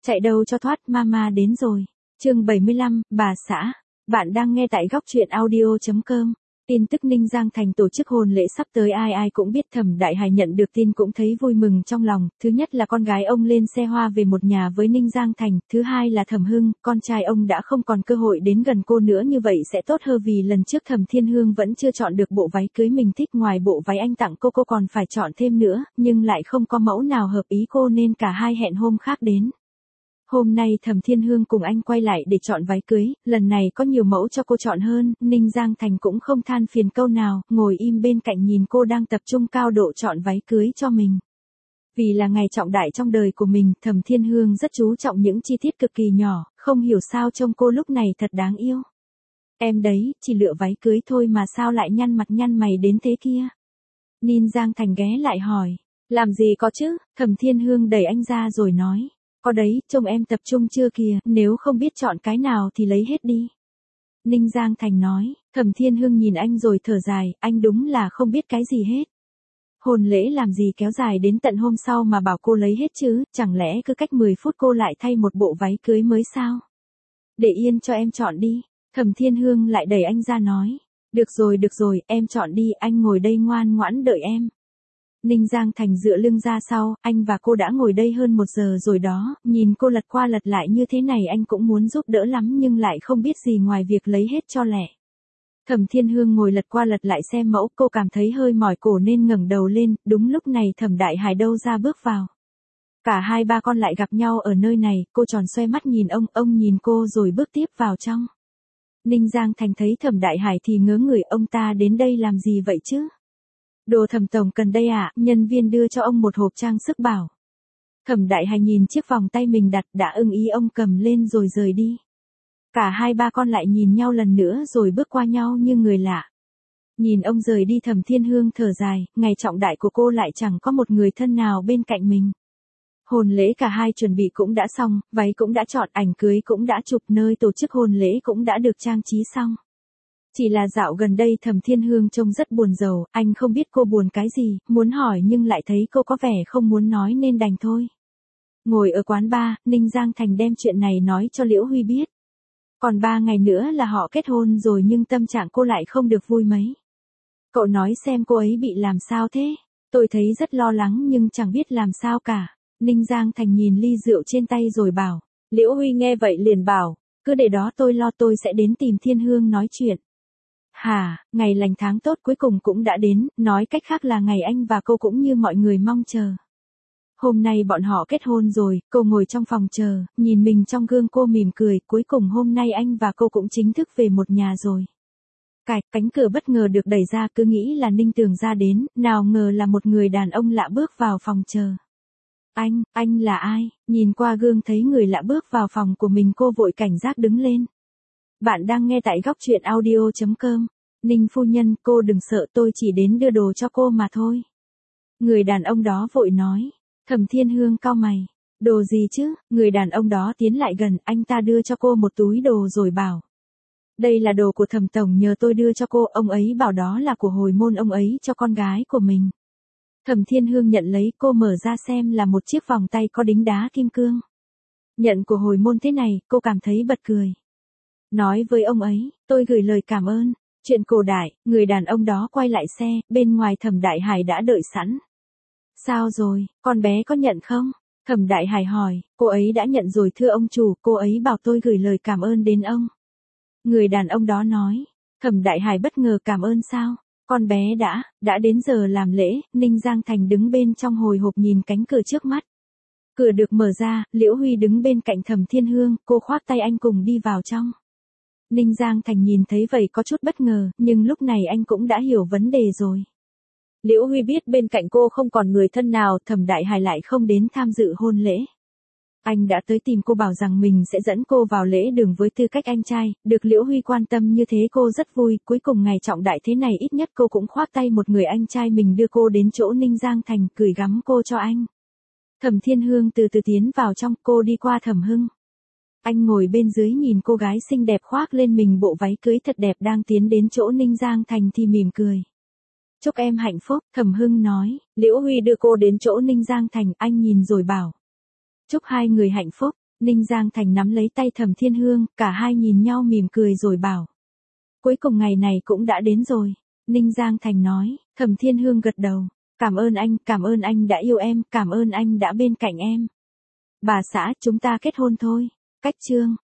Chạy đâu cho thoát, mama đến rồi. Chương 75, bà xã. Bạn đang nghe tại góc truyện audio.com. Tin tức Ninh Giang Thành tổ chức hôn lễ sắp tới ai ai cũng biết. Thẩm Đại Hải nhận được tin cũng thấy vui mừng trong lòng. Thứ nhất là con gái ông lên xe hoa về một nhà với Ninh Giang Thành. Thứ hai là Thẩm Hưng, con trai ông đã không còn cơ hội đến gần cô nữa, như vậy sẽ tốt hơn vì lần trước Thẩm Thiên Hương vẫn chưa chọn được bộ váy cưới mình thích. Ngoài bộ váy anh tặng cô còn phải chọn thêm nữa, nhưng lại không có mẫu nào hợp ý cô nên cả hai hẹn hôm khác đến. Hôm nay Thẩm Thiên Hương cùng anh quay lại để chọn váy cưới, lần này có nhiều mẫu cho cô chọn hơn, Ninh Giang Thành cũng không than phiền câu nào, ngồi im bên cạnh nhìn cô đang tập trung cao độ chọn váy cưới cho mình. Vì là ngày trọng đại trong đời của mình, Thẩm Thiên Hương rất chú trọng những chi tiết cực kỳ nhỏ, không hiểu sao trông cô lúc này thật đáng yêu. Em đấy, chỉ lựa váy cưới thôi mà sao lại nhăn mặt nhăn mày đến thế kia? Ninh Giang Thành ghé lại hỏi. Làm gì có chứ, Thẩm Thiên Hương đẩy anh ra rồi nói. Có đấy, trông em tập trung chưa kìa, nếu không biết chọn cái nào thì lấy hết đi. Ninh Giang Thành nói. Thẩm Thiên Hương nhìn anh rồi thở dài, anh đúng là không biết cái gì hết. Hôn lễ làm gì kéo dài đến tận hôm sau mà bảo cô lấy hết chứ, chẳng lẽ cứ cách 10 phút cô lại thay một bộ váy cưới mới sao? Để yên cho em chọn đi. Thẩm Thiên Hương lại đẩy anh ra nói. Được rồi, em chọn đi, anh ngồi đây ngoan ngoãn đợi em. Ninh Giang Thành dựa lưng ra sau, anh và cô đã ngồi đây hơn 1 giờ rồi đó, nhìn cô lật qua lật lại như thế này anh cũng muốn giúp đỡ lắm nhưng lại không biết gì ngoài việc lấy hết cho lẹ. Thẩm Thiên Hương ngồi lật qua lật lại xem mẫu, cô cảm thấy hơi mỏi cổ nên ngẩng đầu lên, đúng lúc này Thẩm Đại Hải đâu ra bước vào. Cả hai ba con lại gặp nhau ở nơi này, cô tròn xoe mắt nhìn ông nhìn cô rồi bước tiếp vào trong. Ninh Giang Thành thấy Thẩm Đại Hải thì ngớ người, ông ta đến đây làm gì vậy chứ? Đồ Thẩm tổng cần đây ạ, nhân viên đưa cho ông một hộp trang sức bảo. Thẩm Đại Hải nhìn chiếc vòng tay mình đặt đã ưng ý, ông cầm lên rồi rời đi. Cả hai ba con lại nhìn nhau lần nữa rồi bước qua nhau như người lạ. Nhìn ông rời đi Thẩm Thiên Hương thở dài, ngày trọng đại của cô lại chẳng có một người thân nào bên cạnh mình. Hôn lễ cả hai chuẩn bị cũng đã xong, váy cũng đã chọn, ảnh cưới cũng đã chụp, nơi tổ chức hôn lễ cũng đã được trang trí xong. Chỉ là dạo gần đây Thẩm Thiên Hương trông rất buồn rầu, anh không biết cô buồn cái gì, muốn hỏi nhưng lại thấy cô có vẻ không muốn nói nên đành thôi. Ngồi ở quán bar, Ninh Giang Thành đem chuyện này nói cho Liễu Huy biết. Còn 3 ngày nữa là họ kết hôn rồi nhưng tâm trạng cô lại không được vui mấy. Cậu nói xem cô ấy bị làm sao thế? Tôi thấy rất lo lắng nhưng chẳng biết làm sao cả. Ninh Giang Thành nhìn ly rượu trên tay rồi bảo. Liễu Huy nghe vậy liền bảo, cứ để đó tôi lo, tôi sẽ đến tìm Thiên Hương nói chuyện. Hả, ngày lành tháng tốt cuối cùng cũng đã đến, nói cách khác là ngày anh và cô cũng như mọi người mong chờ. Hôm nay bọn họ kết hôn rồi, cô ngồi trong phòng chờ, nhìn mình trong gương cô mỉm cười, cuối cùng hôm nay anh và cô cũng chính thức về một nhà rồi. Cánh cửa bất ngờ được đẩy ra, cứ nghĩ là Ninh Tường ra đến, nào ngờ là một người đàn ông lạ bước vào phòng chờ. Anh là ai? Nhìn qua gương thấy người lạ bước vào phòng của mình, cô vội cảnh giác đứng lên. Bạn đang nghe tại góc truyện audio.com. Ninh phu nhân, cô đừng sợ, tôi chỉ đến đưa đồ cho cô mà thôi. Người đàn ông đó vội nói. Thẩm Thiên Hương cau mày. Đồ gì chứ? Người đàn ông đó tiến lại gần, anh ta đưa cho cô một túi đồ rồi bảo. Đây là đồ của Thẩm tổng nhờ tôi đưa cho cô, ông ấy bảo đó là của hồi môn ông ấy cho con gái của mình. Thẩm Thiên Hương nhận lấy, cô mở ra xem là một chiếc vòng tay có đính đá kim cương. Nhận của hồi môn thế này, cô cảm thấy bật cười. Nói với ông ấy, tôi gửi lời cảm ơn. Chuyện cổ đại, người đàn ông đó quay lại xe, bên ngoài Thẩm Đại Hải đã đợi sẵn. Sao rồi, con bé có nhận không? Thẩm Đại Hải hỏi, cô ấy đã nhận rồi thưa ông chủ, cô ấy bảo tôi gửi lời cảm ơn đến ông. Người đàn ông đó nói. Thẩm Đại Hải bất ngờ, cảm ơn sao? Con bé đã đến giờ làm lễ. Ninh Giang Thành đứng bên trong hồi hộp nhìn cánh cửa trước mắt. Cửa được mở ra, Liễu Huy đứng bên cạnh Thẩm Thiên Hương, cô khoác tay anh cùng đi vào trong. Ninh Giang Thành nhìn thấy vậy có chút bất ngờ, nhưng lúc này anh cũng đã hiểu vấn đề rồi. Liễu Huy biết bên cạnh cô không còn người thân nào, Thẩm Đại Hải lại không đến tham dự hôn lễ. Anh đã tới tìm cô bảo rằng mình sẽ dẫn cô vào lễ đường với tư cách anh trai, được Liễu Huy quan tâm như thế cô rất vui, cuối cùng ngày trọng đại thế này ít nhất cô cũng khoác tay một người anh trai mình đưa cô đến chỗ Ninh Giang Thành, gửi gắm cô cho anh. Thẩm Thiên Hương từ từ tiến vào trong, cô đi qua Thẩm Hưng. Anh ngồi bên dưới nhìn cô gái xinh đẹp khoác lên mình bộ váy cưới thật đẹp đang tiến đến chỗ Ninh Giang Thành thì mỉm cười. Chúc em hạnh phúc, Thẩm Hưng nói. Liễu Huy đưa cô đến chỗ Ninh Giang Thành, anh nhìn rồi bảo. Chúc hai người hạnh phúc. Ninh Giang Thành nắm lấy tay Thẩm Thiên Hương, cả hai nhìn nhau mỉm cười rồi bảo. Cuối cùng ngày này cũng đã đến rồi. Ninh Giang Thành nói, Thẩm Thiên Hương gật đầu. Cảm ơn anh đã yêu em, cảm ơn anh đã bên cạnh em. Bà xã, chúng ta kết hôn thôi. Cách chương